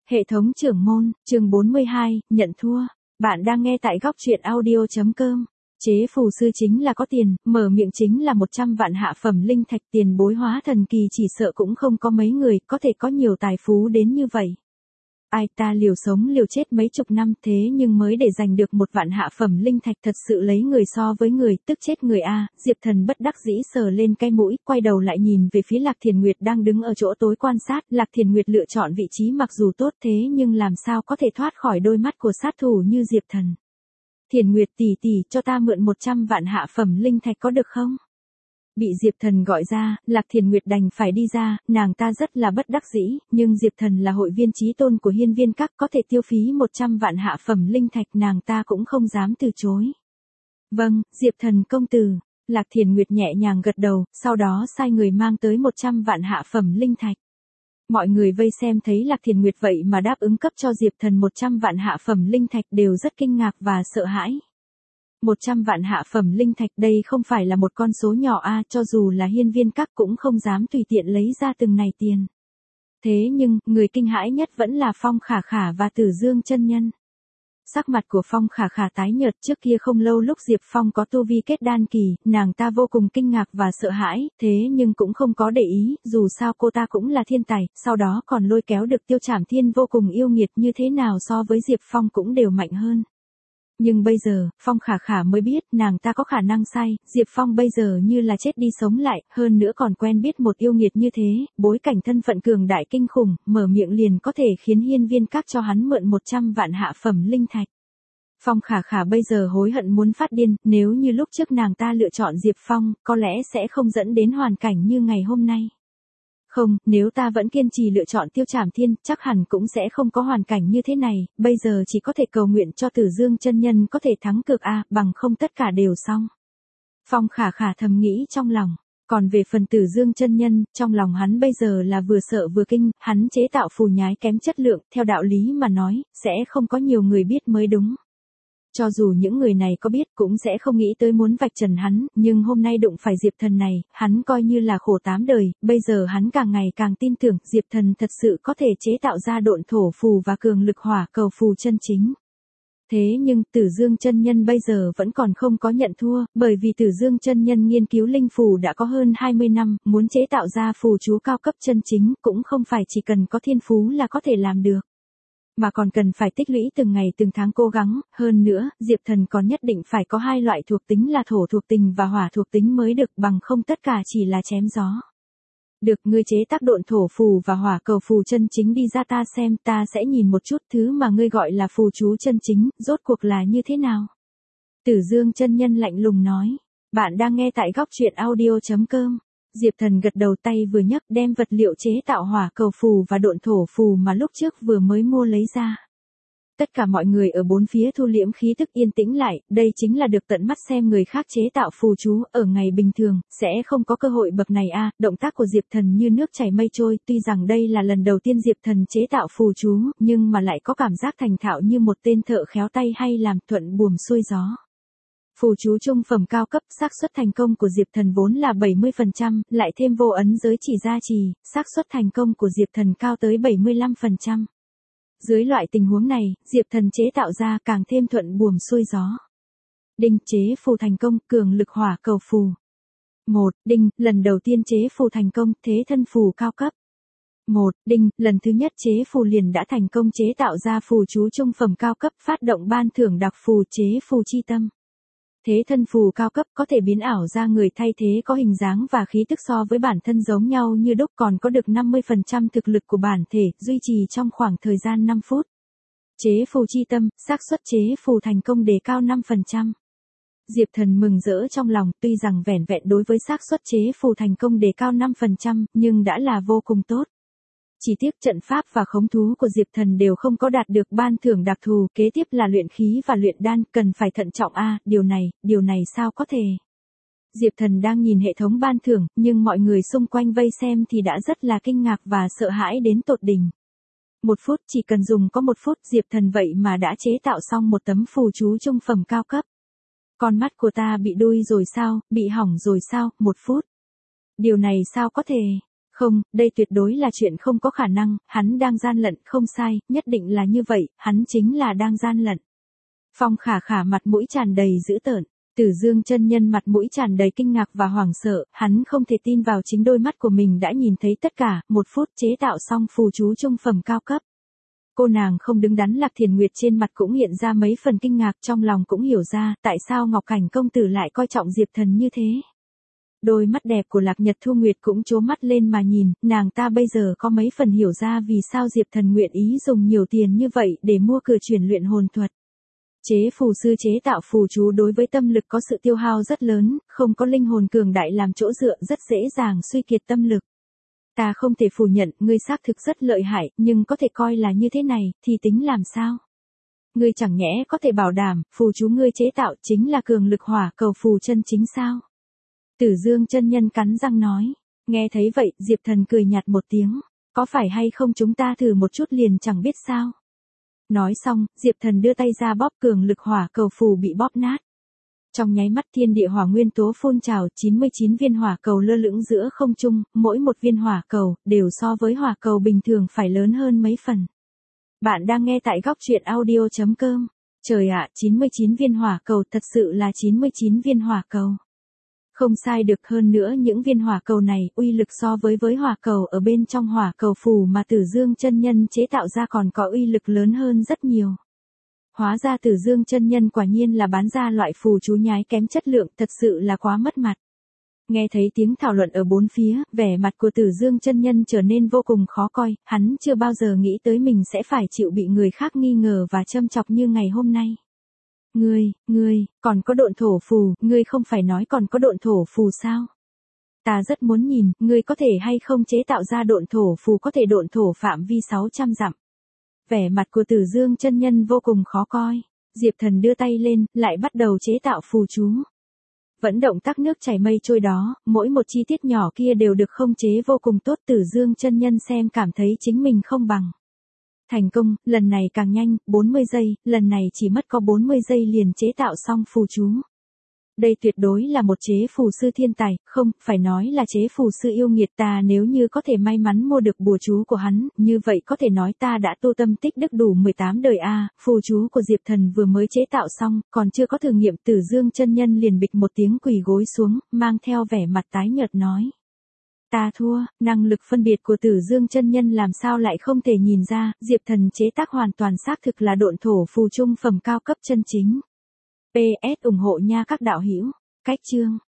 Hệ thống trưởng môn, chương 42, nhận thua. Bạn đang nghe tại góc truyện audio.com. Chế phù sư chính là có tiền, mở miệng chính là 100 vạn hạ phẩm linh thạch, tiền bối hóa thần kỳ chỉ sợ cũng không có mấy người có thể có nhiều tài phú đến như vậy. Ai ta liều sống liều chết mấy chục năm thế nhưng mới để giành được 1 vạn hạ phẩm linh thạch, thật sự lấy người so với người, tức chết người a. Diệp Thần bất đắc dĩ sờ lên cái mũi, quay đầu lại nhìn về phía Lạc Thiền Nguyệt đang đứng ở chỗ tối quan sát. Lạc Thiền Nguyệt lựa chọn vị trí mặc dù tốt thế nhưng làm sao có thể thoát khỏi đôi mắt của sát thủ như Diệp Thần. Thiền Nguyệt tỷ tỷ, cho ta mượn 100 vạn hạ phẩm linh thạch có được không? Bị Diệp Thần gọi ra, Lạc Thiền Nguyệt đành phải đi ra, nàng ta rất là bất đắc dĩ, nhưng Diệp Thần là hội viên chí tôn của Hiên Viên Các, có thể tiêu phí 100 vạn hạ phẩm linh thạch, nàng ta cũng không dám từ chối. Vâng, Diệp Thần công tử. Lạc Thiền Nguyệt nhẹ nhàng gật đầu, sau đó sai người mang tới 100 vạn hạ phẩm linh thạch. Mọi người vây xem thấy Lạc Thiền Nguyệt vậy mà đáp ứng cấp cho Diệp Thần 100 vạn hạ phẩm linh thạch đều rất kinh ngạc và sợ hãi. 100 vạn hạ phẩm linh thạch, đây không phải là một con số nhỏ a, cho dù là Hiên Viên Các cũng không dám tùy tiện lấy ra từng này tiền. Thế nhưng, người kinh hãi nhất vẫn là Phong Khả Khả và Tử Dương chân nhân. Sắc mặt của Phong Khả Khả tái nhợt, trước kia không lâu lúc Diệp Phong có tu vi kết đan kỳ, nàng ta vô cùng kinh ngạc và sợ hãi, thế nhưng cũng không có để ý, dù sao cô ta cũng là thiên tài, sau đó còn lôi kéo được Tiêu Trảm Thiên vô cùng yêu nghiệt, như thế nào so với Diệp Phong cũng đều mạnh hơn. Nhưng bây giờ, Phong Khả Khả mới biết nàng ta có khả năng sai, Diệp Phong bây giờ như là chết đi sống lại, hơn nữa còn quen biết một yêu nghiệt như thế, bối cảnh thân phận cường đại kinh khủng, mở miệng liền có thể khiến Hiên Viên Các cho hắn mượn 100 vạn hạ phẩm linh thạch. Phong Khả Khả bây giờ hối hận muốn phát điên, nếu như lúc trước nàng ta lựa chọn Diệp Phong, có lẽ sẽ không dẫn đến hoàn cảnh như ngày hôm nay. Không, nếu ta vẫn kiên trì lựa chọn Tiêu Trảm Thiên, chắc hẳn cũng sẽ không có hoàn cảnh như thế này, bây giờ chỉ có thể cầu nguyện cho Tử Dương chân nhân có thể thắng cược a, bằng không tất cả đều xong. Phong Khả Khả thầm nghĩ trong lòng, còn về phần Tử Dương chân nhân, trong lòng hắn bây giờ là vừa sợ vừa kinh, hắn chế tạo phù nhái kém chất lượng, theo đạo lý mà nói, sẽ không có nhiều người biết mới đúng. Cho dù những người này có biết cũng sẽ không nghĩ tới muốn vạch trần hắn, nhưng hôm nay đụng phải Diệp Thần này, hắn coi như là khổ 8 đời, bây giờ hắn càng ngày càng tin tưởng Diệp Thần thật sự có thể chế tạo ra độn thổ phù và cường lực hỏa cầu phù chân chính. Thế nhưng, Tử Dương chân nhân bây giờ vẫn còn không có nhận thua, bởi vì Tử Dương chân nhân nghiên cứu linh phù đã có hơn 20 năm, muốn chế tạo ra phù chú cao cấp chân chính, cũng không phải chỉ cần có thiên phú là có thể làm được, mà còn cần phải tích lũy từng ngày từng tháng cố gắng, hơn nữa, Diệp Thần còn nhất định phải có 2 loại thuộc tính là thổ thuộc tính và hỏa thuộc tính mới được, bằng không tất cả chỉ là chém gió. Được, ngươi chế tác độn thổ phù và hỏa cầu phù chân chính đi ra ta xem, ta sẽ nhìn một chút thứ mà ngươi gọi là phù chú chân chính, rốt cuộc là như thế nào. Tử Dương chân nhân lạnh lùng nói, bạn đang nghe tại góc truyện audio.com. Diệp Thần gật đầu, tay vừa nhấc đem vật liệu chế tạo hỏa cầu phù và độn thổ phù mà lúc trước vừa mới mua lấy ra. Tất cả mọi người ở bốn phía thu liễm khí tức, yên tĩnh lại, đây chính là được tận mắt xem người khác chế tạo phù chú, ở ngày bình thường, sẽ không có cơ hội bậc này a. Động tác của Diệp Thần như nước chảy mây trôi, tuy rằng đây là lần đầu tiên Diệp Thần chế tạo phù chú, nhưng mà lại có cảm giác thành thạo như một tên thợ khéo tay hay làm, thuận buồm xuôi gió. Phù chú trung phẩm cao cấp, xác suất thành công của Diệp Thần vốn là 70%, lại thêm vô ấn giới chỉ gia trì, xác suất thành công của Diệp Thần cao tới 75%. Dưới loại tình huống này, Diệp Thần chế tạo ra càng thêm thuận buồm xuôi gió. Đinh, chế phù thành công, cường lực hỏa cầu phù. 1. Đinh, lần đầu tiên chế phù thành công, thế thân phù cao cấp. 1. Đinh, lần thứ nhất chế phù liền đã thành công chế tạo ra phù chú trung phẩm cao cấp, phát động ban thưởng đặc phù chế phù chi tâm. Thế thân phù cao cấp có thể biến ảo ra người thay thế có hình dáng và khí tức so với bản thân giống nhau như đúc, còn có được 50% thực lực của bản thể, duy trì trong khoảng thời gian 5 phút. Chế phù chi tâm, xác suất chế phù thành công đề cao 5%. Diệp Thần mừng rỡ trong lòng, tuy rằng vẻn vẹn đối với xác suất chế phù thành công đề cao 5%, nhưng đã là vô cùng tốt. Chỉ tiếc trận pháp và khống thú của Diệp Thần đều không có đạt được ban thưởng đặc thù, kế tiếp là luyện khí và luyện đan, cần phải thận trọng a, điều này sao có thể. Diệp Thần đang nhìn hệ thống ban thưởng, nhưng mọi người xung quanh vây xem thì đã rất là kinh ngạc và sợ hãi đến tột đỉnh. 1 phút, chỉ cần dùng có 1 phút, Diệp Thần vậy mà đã chế tạo xong một tấm phù chú trung phẩm cao cấp. Con mắt của ta bị đuôi rồi sao, bị hỏng rồi sao, 1 phút. Điều này sao có thể. Không, đây tuyệt đối là chuyện không có khả năng, hắn đang gian lận, không sai, nhất định là như vậy, hắn chính là đang gian lận. Phong Khả Khả mặt mũi tràn đầy dữ tợn, Tử Dương chân nhân mặt mũi tràn đầy kinh ngạc và hoảng sợ, hắn không thể tin vào chính đôi mắt của mình đã nhìn thấy tất cả, 1 phút chế tạo xong phù chú trung phẩm cao cấp. Cô nàng không đứng đắn Lạc Thiền Nguyệt trên mặt cũng hiện ra mấy phần kinh ngạc, trong lòng cũng hiểu ra tại sao Ngọc Cảnh công tử lại coi trọng Diệp Thần như thế. Đôi mắt đẹp của Lạc Nhật Thu Nguyệt cũng trố mắt lên mà nhìn, nàng ta bây giờ có mấy phần hiểu ra vì sao Diệp Thần nguyện ý dùng nhiều tiền như vậy để mua cửa chuyển luyện hồn thuật. Chế phù sư chế tạo phù chú đối với tâm lực có sự tiêu hao rất lớn, không có linh hồn cường đại làm chỗ dựa rất dễ dàng suy kiệt tâm lực. Ta không thể phủ nhận, ngươi xác thực rất lợi hại, nhưng có thể coi là như thế này, thì tính làm sao? Ngươi chẳng nhẽ có thể bảo đảm, phù chú ngươi chế tạo chính là cường lực hỏa cầu phù chân chính sao? Tử Dương chân nhân cắn răng nói. Nghe thấy vậy, Diệp Thần cười nhạt một tiếng. Có phải hay không chúng ta thử một chút liền chẳng biết sao? Nói xong, Diệp Thần đưa tay ra bóp cường lực hỏa cầu phù bị bóp nát. Trong nháy mắt thiên địa hỏa nguyên tố phun trào, 99 viên hỏa cầu lơ lửng giữa không trung, mỗi một viên hỏa cầu đều so với hỏa cầu bình thường phải lớn hơn mấy phần. Bạn đang nghe tại góc truyện audio.com. Trời ạ, 99 viên hỏa cầu thật sự là 99 viên hỏa cầu. Không sai được, hơn nữa những viên hỏa cầu này uy lực so với hỏa cầu ở bên trong hỏa cầu phù mà Tử Dương chân nhân chế tạo ra còn có uy lực lớn hơn rất nhiều. Hóa ra Tử Dương chân nhân quả nhiên là bán ra loại phù chú nhái kém chất lượng, thật sự là quá mất mặt. Nghe thấy tiếng thảo luận ở bốn phía, vẻ mặt của Tử Dương chân nhân trở nên vô cùng khó coi, hắn chưa bao giờ nghĩ tới mình sẽ phải chịu bị người khác nghi ngờ và châm chọc như ngày hôm nay. Ngươi, còn có độn thổ phù, ngươi không phải nói còn có độn thổ phù sao? Ta rất muốn nhìn, ngươi có thể hay không chế tạo ra độn thổ phù có thể độn thổ phạm vi 600 dặm. Vẻ mặt của Tử Dương chân nhân vô cùng khó coi. Diệp Thần đưa tay lên, lại bắt đầu chế tạo phù chú. Vẫn động tác nước chảy mây trôi đó, mỗi một chi tiết nhỏ kia đều được khống chế vô cùng tốt. Tử Dương chân nhân xem cảm thấy chính mình không bằng. Thành công, lần này càng nhanh, 40 giây, lần này chỉ mất có 40 giây liền chế tạo xong phù chú. Đây tuyệt đối là một chế phù sư thiên tài, không, phải nói là chế phù sư yêu nghiệt. Ta nếu như có thể may mắn mua được bùa chú của hắn, như vậy có thể nói ta đã tu tâm tích đức đủ 18 đời a. Phù chú của Diệp Thần vừa mới chế tạo xong, còn chưa có thử nghiệm. Tử Dương chân nhân liền bịch một tiếng quỳ gối xuống, mang theo vẻ mặt tái nhợt nói. Ta thua, năng lực phân biệt của Tử Dương chân nhân làm sao lại không thể nhìn ra, Diệp Thần chế tác hoàn toàn xác thực là độn thổ phù trung phẩm cao cấp chân chính. PS ủng hộ nha các đạo hữu. Cách chương